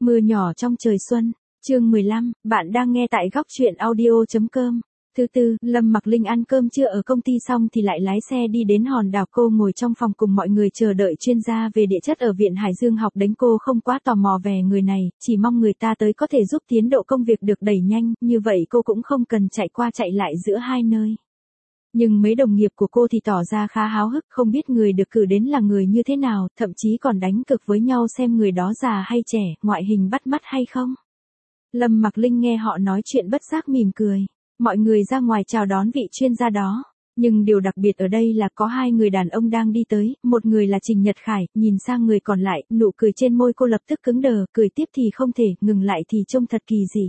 Mưa nhỏ trong trời xuân, chương 15, bạn đang nghe tại góc truyện audio.com. Thứ tư, Lâm Mặc Linh ăn cơm trưa ở công ty xong thì lại lái xe đi đến hòn đảo. Cô ngồi trong phòng cùng mọi người chờ đợi chuyên gia về địa chất ở Viện Hải Dương học đánh. Cô không quá tò mò về người này, chỉ mong người ta tới có thể giúp tiến độ công việc được đẩy nhanh, như vậy cô cũng không cần chạy qua chạy lại giữa hai nơi. Nhưng mấy đồng nghiệp của cô thì tỏ ra khá háo hức, không biết người được cử đến là người như thế nào, thậm chí còn đánh cược với nhau xem người đó già hay trẻ, ngoại hình bắt mắt hay không. Lâm Mặc Linh nghe họ nói chuyện bất giác mỉm cười. Mọi người ra ngoài chào đón vị chuyên gia đó. Nhưng điều đặc biệt ở đây là có hai người đàn ông đang đi tới, một người là Trình Nhật Khải, nhìn sang người còn lại, nụ cười trên môi cô lập tức cứng đờ, cười tiếp thì không thể, ngừng lại thì trông thật kỳ dị.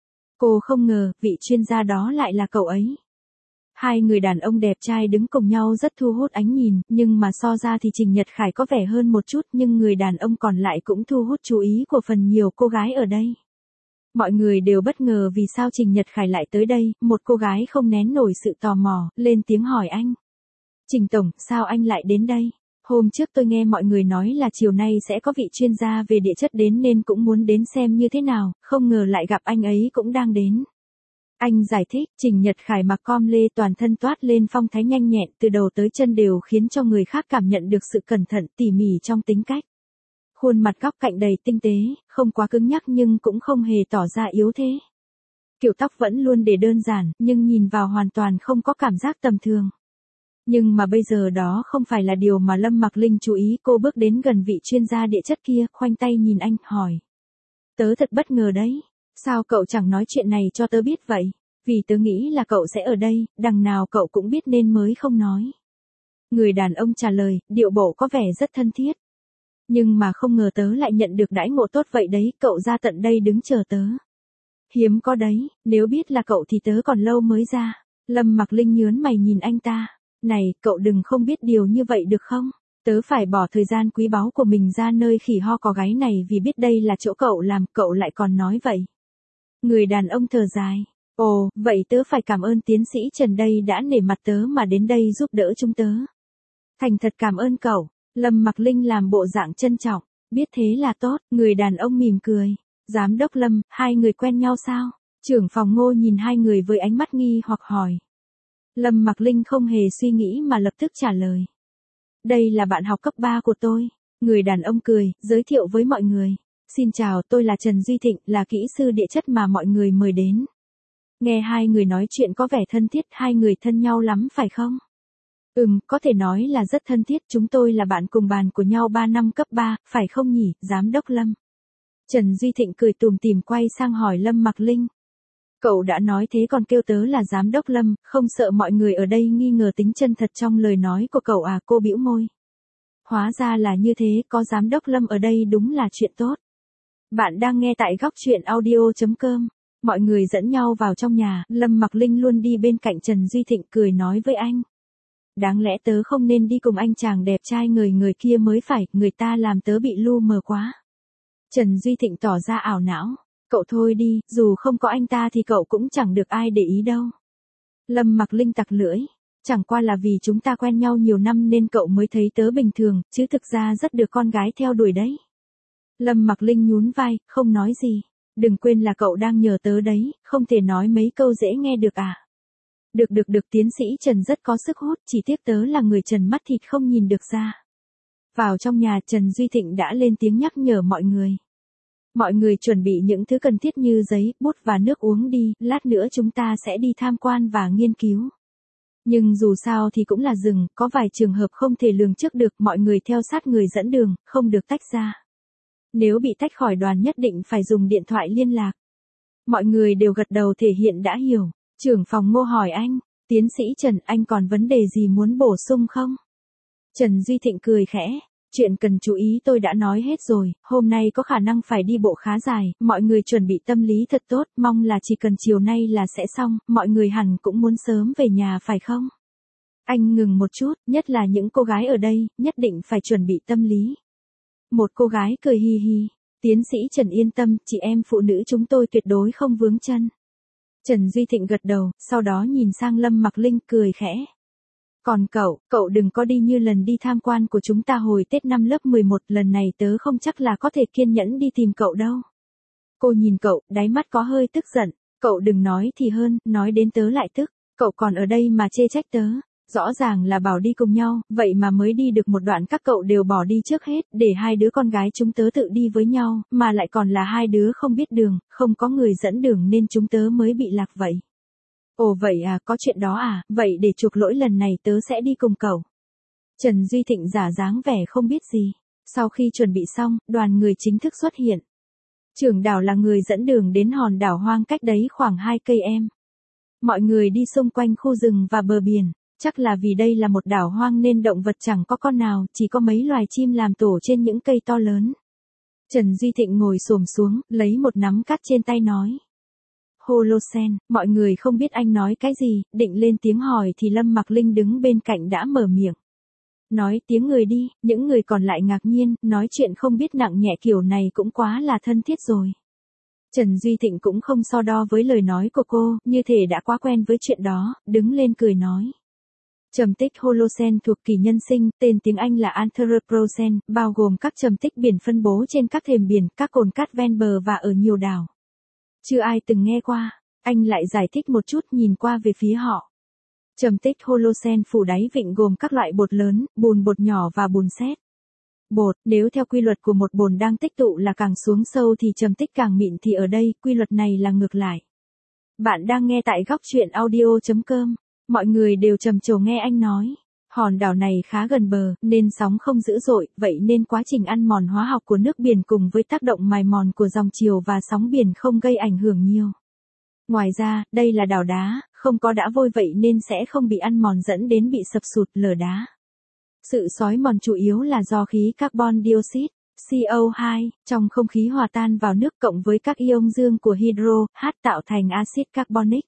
Cô không ngờ, vị chuyên gia đó lại là cậu ấy. Hai người đàn ông đẹp trai đứng cùng nhau rất thu hút ánh nhìn, nhưng mà so ra thì Trình Nhật Khải có vẻ hơn một chút, nhưng người đàn ông còn lại cũng thu hút chú ý của phần nhiều cô gái ở đây. Mọi người đều bất ngờ vì sao Trình Nhật Khải lại tới đây, một cô gái không nén nổi sự tò mò, lên tiếng hỏi anh. Trình Tổng, sao anh lại đến đây? Hôm trước tôi nghe mọi người nói là chiều nay sẽ có vị chuyên gia về địa chất đến nên cũng muốn đến xem như thế nào, không ngờ lại gặp anh ấy cũng đang đến. Anh giải thích, Trình Nhật Khải mặc com lê toàn thân toát lên phong thái nhanh nhẹn từ đầu tới chân đều khiến cho người khác cảm nhận được sự cẩn thận tỉ mỉ trong tính cách. Khuôn mặt góc cạnh đầy tinh tế, không quá cứng nhắc nhưng cũng không hề tỏ ra yếu thế. Kiểu tóc vẫn luôn để đơn giản, nhưng nhìn vào hoàn toàn không có cảm giác tầm thường. Nhưng mà bây giờ đó không phải là điều mà Lâm Mặc Linh chú ý. Cô bước đến gần vị chuyên gia địa chất kia, khoanh tay nhìn anh, hỏi. Tớ thật bất ngờ đấy. Sao cậu chẳng nói chuyện này cho tớ biết vậy? Vì tớ nghĩ là cậu sẽ ở đây, đằng nào cậu cũng biết nên mới không nói. Người đàn ông trả lời, điệu bộ có vẻ rất thân thiết. Nhưng mà không ngờ tớ lại nhận được đãi ngộ tốt vậy đấy, cậu ra tận đây đứng chờ tớ. Hiếm có đấy, nếu biết là cậu thì tớ còn lâu mới ra. Lâm Mặc Linh nhớn mày nhìn anh ta. Này, cậu đừng không biết điều như vậy được không? Tớ phải bỏ thời gian quý báu của mình ra nơi khỉ ho có gáy này vì biết đây là chỗ cậu làm, cậu lại còn nói vậy. Người đàn ông thở dài. Ồ, vậy tớ phải cảm ơn tiến sĩ Trần đây đã nể mặt tớ mà đến đây giúp đỡ chúng tớ. Thành thật cảm ơn cậu. Lâm Mặc Linh làm bộ dạng trân trọng. Biết thế là tốt, người đàn ông mỉm cười. Giám đốc Lâm, hai người quen nhau sao? Trưởng phòng Ngô nhìn hai người với ánh mắt nghi hoặc hỏi. Lâm Mặc Linh không hề suy nghĩ mà lập tức trả lời. Đây là bạn học cấp 3 của tôi. Người đàn ông cười, giới thiệu với mọi người. Xin chào, tôi là Trần Duy Thịnh, là kỹ sư địa chất mà mọi người mời đến. Nghe hai người nói chuyện có vẻ thân thiết, hai người thân nhau lắm phải không? Có thể nói là rất thân thiết, chúng tôi là bạn cùng bàn của nhau 3 năm cấp 3, phải không nhỉ, Giám đốc Lâm? Trần Duy Thịnh cười tủm tỉm quay sang hỏi Lâm Mặc Linh. Cậu đã nói thế còn kêu tớ là Giám đốc Lâm, không sợ mọi người ở đây nghi ngờ tính chân thật trong lời nói của cậu à? Cô bĩu môi. Hóa ra là như thế, có Giám đốc Lâm ở đây đúng là chuyện tốt. Bạn đang nghe tại góc truyện audio.com. Mọi người dẫn nhau vào trong nhà, Lâm Mặc Linh luôn đi bên cạnh Trần Duy Thịnh cười nói với anh. Đáng lẽ tớ không nên đi cùng anh chàng đẹp trai người kia mới phải, người ta làm tớ bị lu mờ quá. Trần Duy Thịnh tỏ ra ảo não. Cậu thôi đi, dù không có anh ta thì cậu cũng chẳng được ai để ý đâu. Lâm Mặc Linh tặc lưỡi. Chẳng qua là vì chúng ta quen nhau nhiều năm nên cậu mới thấy tớ bình thường, chứ thực ra rất được con gái theo đuổi đấy. Lâm Mặc Linh nhún vai, không nói gì. Đừng quên là cậu đang nhờ tớ đấy, không thể nói mấy câu dễ nghe được à. Được, tiến sĩ Trần rất có sức hút, chỉ tiếc tớ là người trần mắt thịt không nhìn được ra. Vào trong nhà, Trần Duy Thịnh đã lên tiếng nhắc nhở mọi người. Mọi người chuẩn bị những thứ cần thiết như giấy, bút và nước uống đi, lát nữa chúng ta sẽ đi tham quan và nghiên cứu. Nhưng dù sao thì cũng là rừng, có vài trường hợp không thể lường trước được, mọi người theo sát người dẫn đường, không được tách ra. Nếu bị tách khỏi đoàn nhất định phải dùng điện thoại liên lạc. Mọi người đều gật đầu thể hiện đã hiểu. Trưởng phòng Ngô hỏi anh, tiến sĩ Trần, anh còn vấn đề gì muốn bổ sung không? Trần Duy Thịnh cười khẽ, chuyện cần chú ý tôi đã nói hết rồi, hôm nay có khả năng phải đi bộ khá dài, mọi người chuẩn bị tâm lý thật tốt, mong là chỉ cần chiều nay là sẽ xong, mọi người hẳn cũng muốn sớm về nhà phải không? Anh ngừng một chút, nhất là những cô gái ở đây, nhất định phải chuẩn bị tâm lý. Một cô gái cười hi hi, tiến sĩ Trần yên tâm, chị em phụ nữ chúng tôi tuyệt đối không vướng chân. Trần Duy Thịnh gật đầu, sau đó nhìn sang Lâm Mặc Linh cười khẽ. Còn cậu đừng có đi như lần đi tham quan của chúng ta hồi Tết năm lớp 11, lần này tớ không chắc là có thể kiên nhẫn đi tìm cậu đâu. Cô nhìn cậu, đáy mắt có hơi tức giận. Cậu đừng nói thì hơn, nói đến tớ lại tức. Cậu còn ở đây mà chê trách tớ. Rõ ràng là bảo đi cùng nhau, vậy mà mới đi được một đoạn các cậu đều bỏ đi trước hết, để hai đứa con gái chúng tớ tự đi với nhau, mà lại còn là hai đứa không biết đường, không có người dẫn đường nên chúng tớ mới bị lạc vậy. Ồ vậy à, có chuyện đó à, vậy để chuộc lỗi lần này tớ sẽ đi cùng cậu. Trần Duy Thịnh giả dáng vẻ không biết gì. Sau khi chuẩn bị xong, đoàn người chính thức xuất hiện. Trưởng đảo là người dẫn đường đến hòn đảo hoang cách đấy khoảng 2 cây em. Mọi người đi xung quanh khu rừng và bờ biển. Chắc là vì đây là một đảo hoang nên động vật chẳng có con nào, chỉ có mấy loài chim làm tổ trên những cây to lớn. Trần Duy Thịnh ngồi xổm xuống, lấy một nắm cát trên tay nói. Holocene, mọi người không biết anh nói cái gì, định lên tiếng hỏi thì Lâm Mặc Linh đứng bên cạnh đã mở miệng. Nói tiếng người đi, những người còn lại ngạc nhiên, nói chuyện không biết nặng nhẹ kiểu này cũng quá là thân thiết rồi. Trần Duy Thịnh cũng không so đo với lời nói của cô, như thể đã quá quen với chuyện đó, đứng lên cười nói. Trầm tích Holocene thuộc kỷ nhân sinh, tên tiếng Anh là Anthropocene, bao gồm các trầm tích biển phân bố trên các thềm biển, các cồn cát ven bờ và ở nhiều đảo. Chưa ai từng nghe qua, anh lại giải thích một chút nhìn qua về phía họ. Trầm tích Holocene phủ đáy vịnh gồm các loại bột lớn, bùn bột nhỏ và bùn sét. Bột, nếu theo quy luật của một bồn đang tích tụ là càng xuống sâu thì trầm tích càng mịn thì ở đây, quy luật này là ngược lại. Bạn đang nghe tại góc truyện audio.com. Mọi người đều trầm trồ nghe anh nói. Hòn đảo này khá gần bờ, nên sóng không dữ dội, vậy nên quá trình ăn mòn hóa học của nước biển cùng với tác động mài mòn của dòng chiều và sóng biển không gây ảnh hưởng nhiều. Ngoài ra, đây là đảo đá, không có đá vôi vậy nên sẽ không bị ăn mòn dẫn đến bị sập sụt lở đá. Sự xói mòn chủ yếu là do khí carbon dioxide, CO2, trong không khí hòa tan vào nước cộng với các ion dương của hydro, H tạo thành axit carbonic.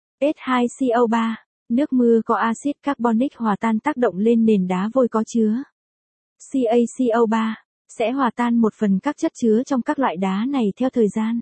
H2CO3, nước mưa có axit carbonic hòa tan tác động lên nền đá vôi có chứa CaCO3, sẽ hòa tan một phần các chất chứa trong các loại đá này theo thời gian.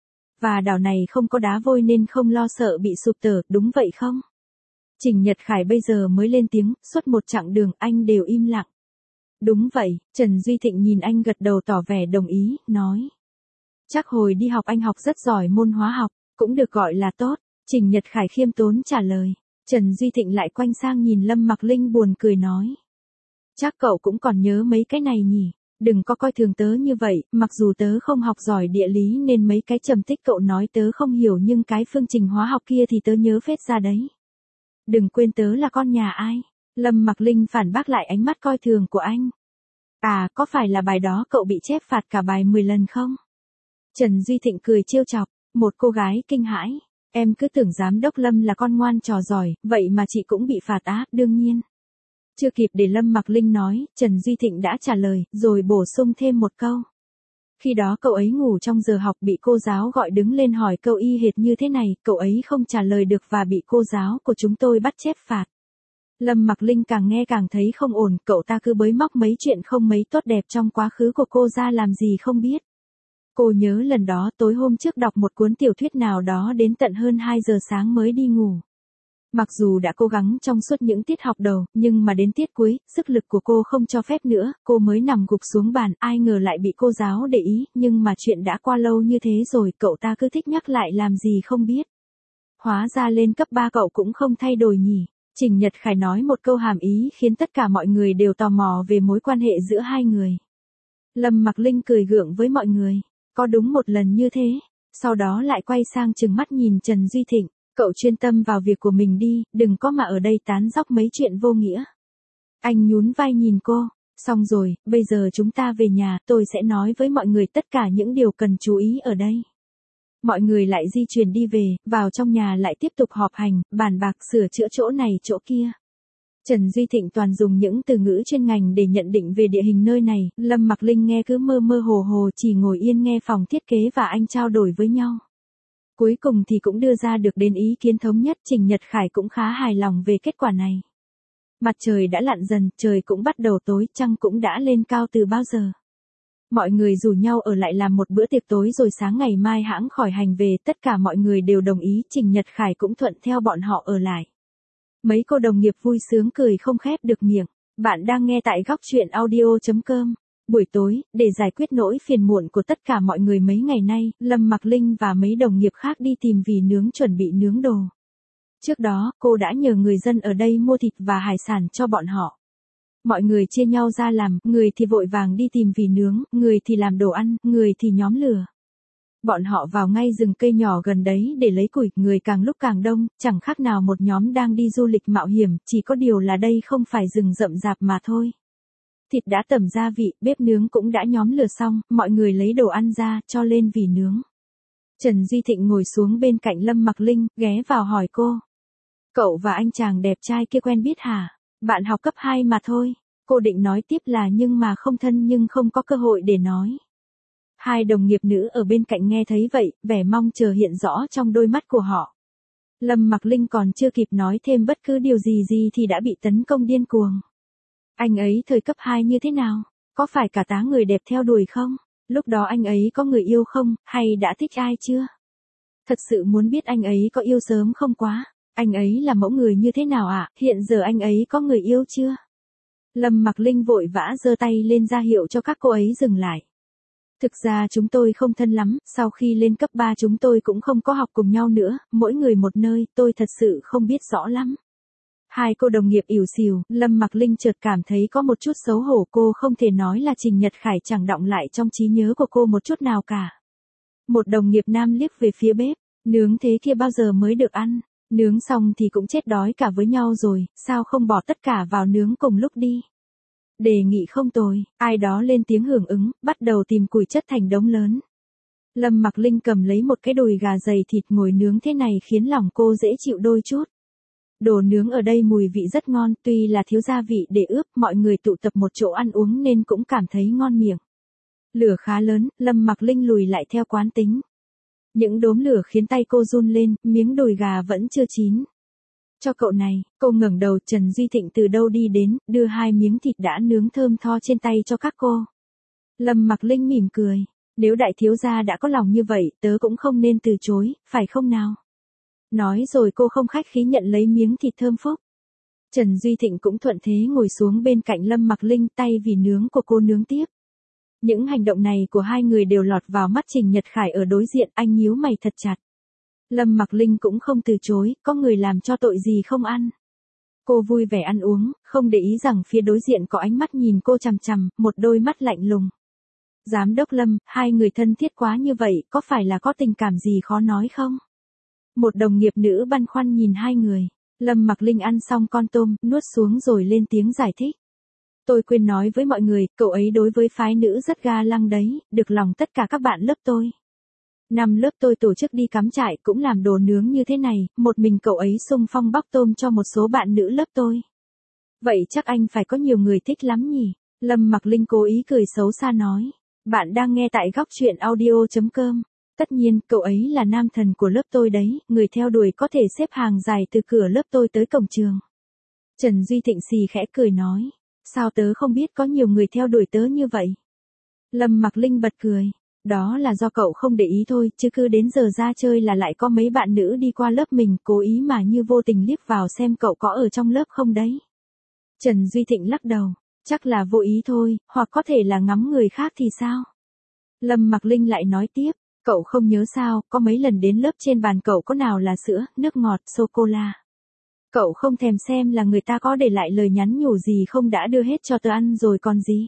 Và đảo này không có đá vôi nên không lo sợ bị sụp đổ, đúng vậy không? Trình Nhật Khải bây giờ mới lên tiếng, suốt một chặng đường anh đều im lặng. Đúng vậy, Trần Duy Thịnh nhìn anh gật đầu tỏ vẻ đồng ý, nói. Chắc hồi đi học anh học rất giỏi môn hóa học, cũng được gọi là tốt. Trình Nhật Khải khiêm tốn trả lời. Trần Duy Thịnh lại quay sang nhìn Lâm Mặc Linh buồn cười nói. Chắc cậu cũng còn nhớ mấy cái này nhỉ, đừng có coi thường tớ như vậy, mặc dù tớ không học giỏi địa lý nên mấy cái trầm tích cậu nói tớ không hiểu nhưng cái phương trình hóa học kia thì tớ nhớ phết ra đấy. Đừng quên tớ là con nhà ai. Lâm Mặc Linh phản bác lại ánh mắt coi thường của anh. À, có phải là bài đó cậu bị chép phạt cả bài 10 lần không? Trần Duy Thịnh cười trêu chọc, một cô gái kinh hãi. Em cứ tưởng giám đốc Lâm là con ngoan trò giỏi, vậy mà chị cũng bị phạt á, đương nhiên. Chưa kịp để Lâm Mặc Linh nói, Trần Duy Thịnh đã trả lời, rồi bổ sung thêm một câu. Khi đó cậu ấy ngủ trong giờ học bị cô giáo gọi đứng lên hỏi câu y hệt như thế này, cậu ấy không trả lời được và bị cô giáo của chúng tôi bắt chép phạt. Lâm Mặc Linh càng nghe càng thấy không ổn, cậu ta cứ bới móc mấy chuyện không mấy tốt đẹp trong quá khứ của cô ra làm gì không biết. Cô nhớ lần đó tối hôm trước đọc một cuốn tiểu thuyết nào đó đến tận hơn 2 giờ sáng mới đi ngủ. Mặc dù đã cố gắng trong suốt những tiết học đầu, nhưng mà đến tiết cuối, sức lực của cô không cho phép nữa, cô mới nằm gục xuống bàn, ai ngờ lại bị cô giáo để ý, nhưng mà chuyện đã qua lâu như thế rồi, cậu ta cứ thích nhắc lại làm gì không biết. Hóa ra lên cấp 3 cậu cũng không thay đổi nhỉ. Trình Nhật Khải nói một câu hàm ý khiến tất cả mọi người đều tò mò về mối quan hệ giữa hai người. Lâm Mặc Linh cười gượng với mọi người. Có đúng một lần như thế, sau đó lại quay sang trừng mắt nhìn Trần Duy Thịnh, cậu chuyên tâm vào việc của mình đi, đừng có mà ở đây tán dóc mấy chuyện vô nghĩa. Anh nhún vai nhìn cô, xong rồi, bây giờ chúng ta về nhà, tôi sẽ nói với mọi người tất cả những điều cần chú ý ở đây. Mọi người lại di chuyển đi về, vào trong nhà lại tiếp tục họp hành, bàn bạc sửa chữa chỗ này chỗ kia. Trần Duy Thịnh toàn dùng những từ ngữ chuyên ngành để nhận định về địa hình nơi này, Lâm Mặc Linh nghe cứ mơ mơ hồ hồ chỉ ngồi yên nghe phòng thiết kế và anh trao đổi với nhau. Cuối cùng thì cũng đưa ra được đến ý kiến thống nhất, Trình Nhật Khải cũng khá hài lòng về kết quả này. Mặt trời đã lặn dần, trời cũng bắt đầu tối, trăng cũng đã lên cao từ bao giờ. Mọi người rủ nhau ở lại làm một bữa tiệc tối rồi sáng ngày mai hãng khỏi hành về, tất cả mọi người đều đồng ý, Trình Nhật Khải cũng thuận theo bọn họ ở lại. Mấy cô đồng nghiệp vui sướng cười không khép được miệng. Bạn đang nghe tại góc truyện audio.com. Buổi tối, để giải quyết nỗi phiền muộn của tất cả mọi người mấy ngày nay, Lâm Mặc Linh và mấy đồng nghiệp khác đi tìm Vì Nướng chuẩn bị nướng đồ. Trước đó, cô đã nhờ người dân ở đây mua thịt và hải sản cho bọn họ. Mọi người chia nhau ra làm, người thì vội vàng đi tìm Vì Nướng, người thì làm đồ ăn, người thì nhóm lửa. Bọn họ vào ngay rừng cây nhỏ gần đấy để lấy củi, người càng lúc càng đông, chẳng khác nào một nhóm đang đi du lịch mạo hiểm, chỉ có điều là đây không phải rừng rậm rạp mà thôi. Thịt đã tẩm gia vị, bếp nướng cũng đã nhóm lửa xong, mọi người lấy đồ ăn ra, cho lên Vì Nướng. Trần Duy Thịnh ngồi xuống bên cạnh Lâm Mặc Linh, ghé vào hỏi cô. Cậu và anh chàng đẹp trai kia quen biết hả? Bạn học cấp 2 mà thôi. Cô định nói tiếp là nhưng mà không thân nhưng không có cơ hội để nói. Hai đồng nghiệp nữ ở bên cạnh nghe thấy vậy, vẻ mong chờ hiện rõ trong đôi mắt của họ. Lâm Mặc Linh còn chưa kịp nói thêm bất cứ điều gì thì đã bị tấn công điên cuồng. Anh ấy thời cấp 2 như thế nào? Có phải cả tá người đẹp theo đuổi không? Lúc đó anh ấy có người yêu không, hay đã thích ai chưa? Thật sự muốn biết anh ấy có yêu sớm không quá? Anh ấy là mẫu người như thế nào ạ? Hiện giờ anh ấy có người yêu chưa? Lâm Mặc Linh vội vã giơ tay lên ra hiệu cho các cô ấy dừng lại. Thực ra chúng tôi không thân lắm, sau khi lên cấp 3 chúng tôi cũng không có học cùng nhau nữa, mỗi người một nơi, tôi thật sự không biết rõ lắm. Hai cô đồng nghiệp ỉu xìu, Lâm Mặc Linh chợt cảm thấy có một chút xấu hổ, cô không thể nói là Trình Nhật Khải chẳng đọng lại trong trí nhớ của cô một chút nào cả. Một đồng nghiệp nam liếc về phía bếp, nướng thế kia bao giờ mới được ăn, nướng xong thì cũng chết đói cả với nhau rồi, sao không bỏ tất cả vào nướng cùng lúc đi. Đề nghị không tồi, ai đó lên tiếng hưởng ứng, bắt đầu tìm củi chất thành đống lớn. Lâm Mặc Linh cầm lấy một cái đùi gà dày thịt ngồi nướng thế này khiến lòng cô dễ chịu đôi chút. Đồ nướng ở đây mùi vị rất ngon, tuy là thiếu gia vị để ướp, mọi người tụ tập một chỗ ăn uống nên cũng cảm thấy ngon miệng. Lửa khá lớn, Lâm Mặc Linh lùi lại theo quán tính. Những đốm lửa khiến tay cô run lên, miếng đùi gà vẫn chưa chín. Cho cậu này, cô ngẩng đầu, Trần Duy Thịnh từ đâu đi đến, đưa hai miếng thịt đã nướng thơm tho trên tay cho các cô. Lâm Mặc Linh mỉm cười, nếu đại thiếu gia đã có lòng như vậy, tớ cũng không nên từ chối, phải không nào? Nói rồi cô không khách khí nhận lấy miếng thịt thơm phốc. Trần Duy Thịnh cũng thuận thế ngồi xuống bên cạnh Lâm Mặc Linh, tay Vì Nướng của cô nướng tiếp. Những hành động này của hai người đều lọt vào mắt Trình Nhật Khải ở đối diện, anh nhíu mày thật chặt. Lâm Mặc Linh cũng không từ chối, có người làm cho tội gì không ăn. Cô vui vẻ ăn uống, không để ý rằng phía đối diện có ánh mắt nhìn cô chằm chằm, một đôi mắt lạnh lùng. Giám đốc Lâm, hai người thân thiết quá như vậy, có phải là có tình cảm gì khó nói không? Một đồng nghiệp nữ băn khoăn nhìn hai người. Lâm Mặc Linh ăn xong con tôm, nuốt xuống rồi lên tiếng giải thích. Tôi quên nói với mọi người, cậu ấy đối với phái nữ rất ga lăng đấy, được lòng tất cả các bạn lớp tôi. Năm lớp tôi tổ chức đi cắm trại cũng làm đồ nướng như thế này, một mình cậu ấy xung phong bóc tôm cho một số bạn nữ lớp tôi. Vậy chắc anh phải có nhiều người thích lắm nhỉ? Lâm Mặc Linh cố ý cười xấu xa nói. Bạn đang nghe tại góc truyện audio.com. Tất nhiên, cậu ấy là nam thần của lớp tôi đấy, người theo đuổi có thể xếp hàng dài từ cửa lớp tôi tới cổng trường. Trần Duy Thịnh xì khẽ cười nói. Sao tớ không biết có nhiều người theo đuổi tớ như vậy? Lâm Mặc Linh bật cười. Đó là do cậu không để ý thôi, chứ cứ đến giờ ra chơi là lại có mấy bạn nữ đi qua lớp mình, cố ý mà như vô tình liếc vào xem cậu có ở trong lớp không đấy. Trần Duy Thịnh lắc đầu. Chắc là vô ý thôi, hoặc có thể là ngắm người khác thì sao? Lâm Mặc Linh lại nói tiếp. Cậu không nhớ sao, có mấy lần đến lớp trên bàn cậu có nào là sữa, nước ngọt, sô-cô-la. Cậu không thèm xem là người ta có để lại lời nhắn nhủ gì không, đã đưa hết cho tớ ăn rồi còn gì.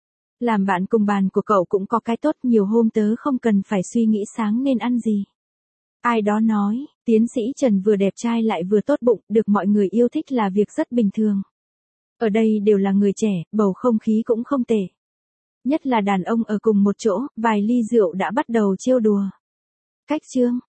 Làm bạn cùng bàn của cậu cũng có cái tốt, nhiều hôm tớ không cần phải suy nghĩ sáng nên ăn gì. Ai đó nói, tiến sĩ Trần vừa đẹp trai lại vừa tốt bụng, được mọi người yêu thích là việc rất bình thường. Ở đây đều là người trẻ, bầu không khí cũng không tệ. Nhất là đàn ông ở cùng một chỗ, vài ly rượu đã bắt đầu trêu đùa. Cách chương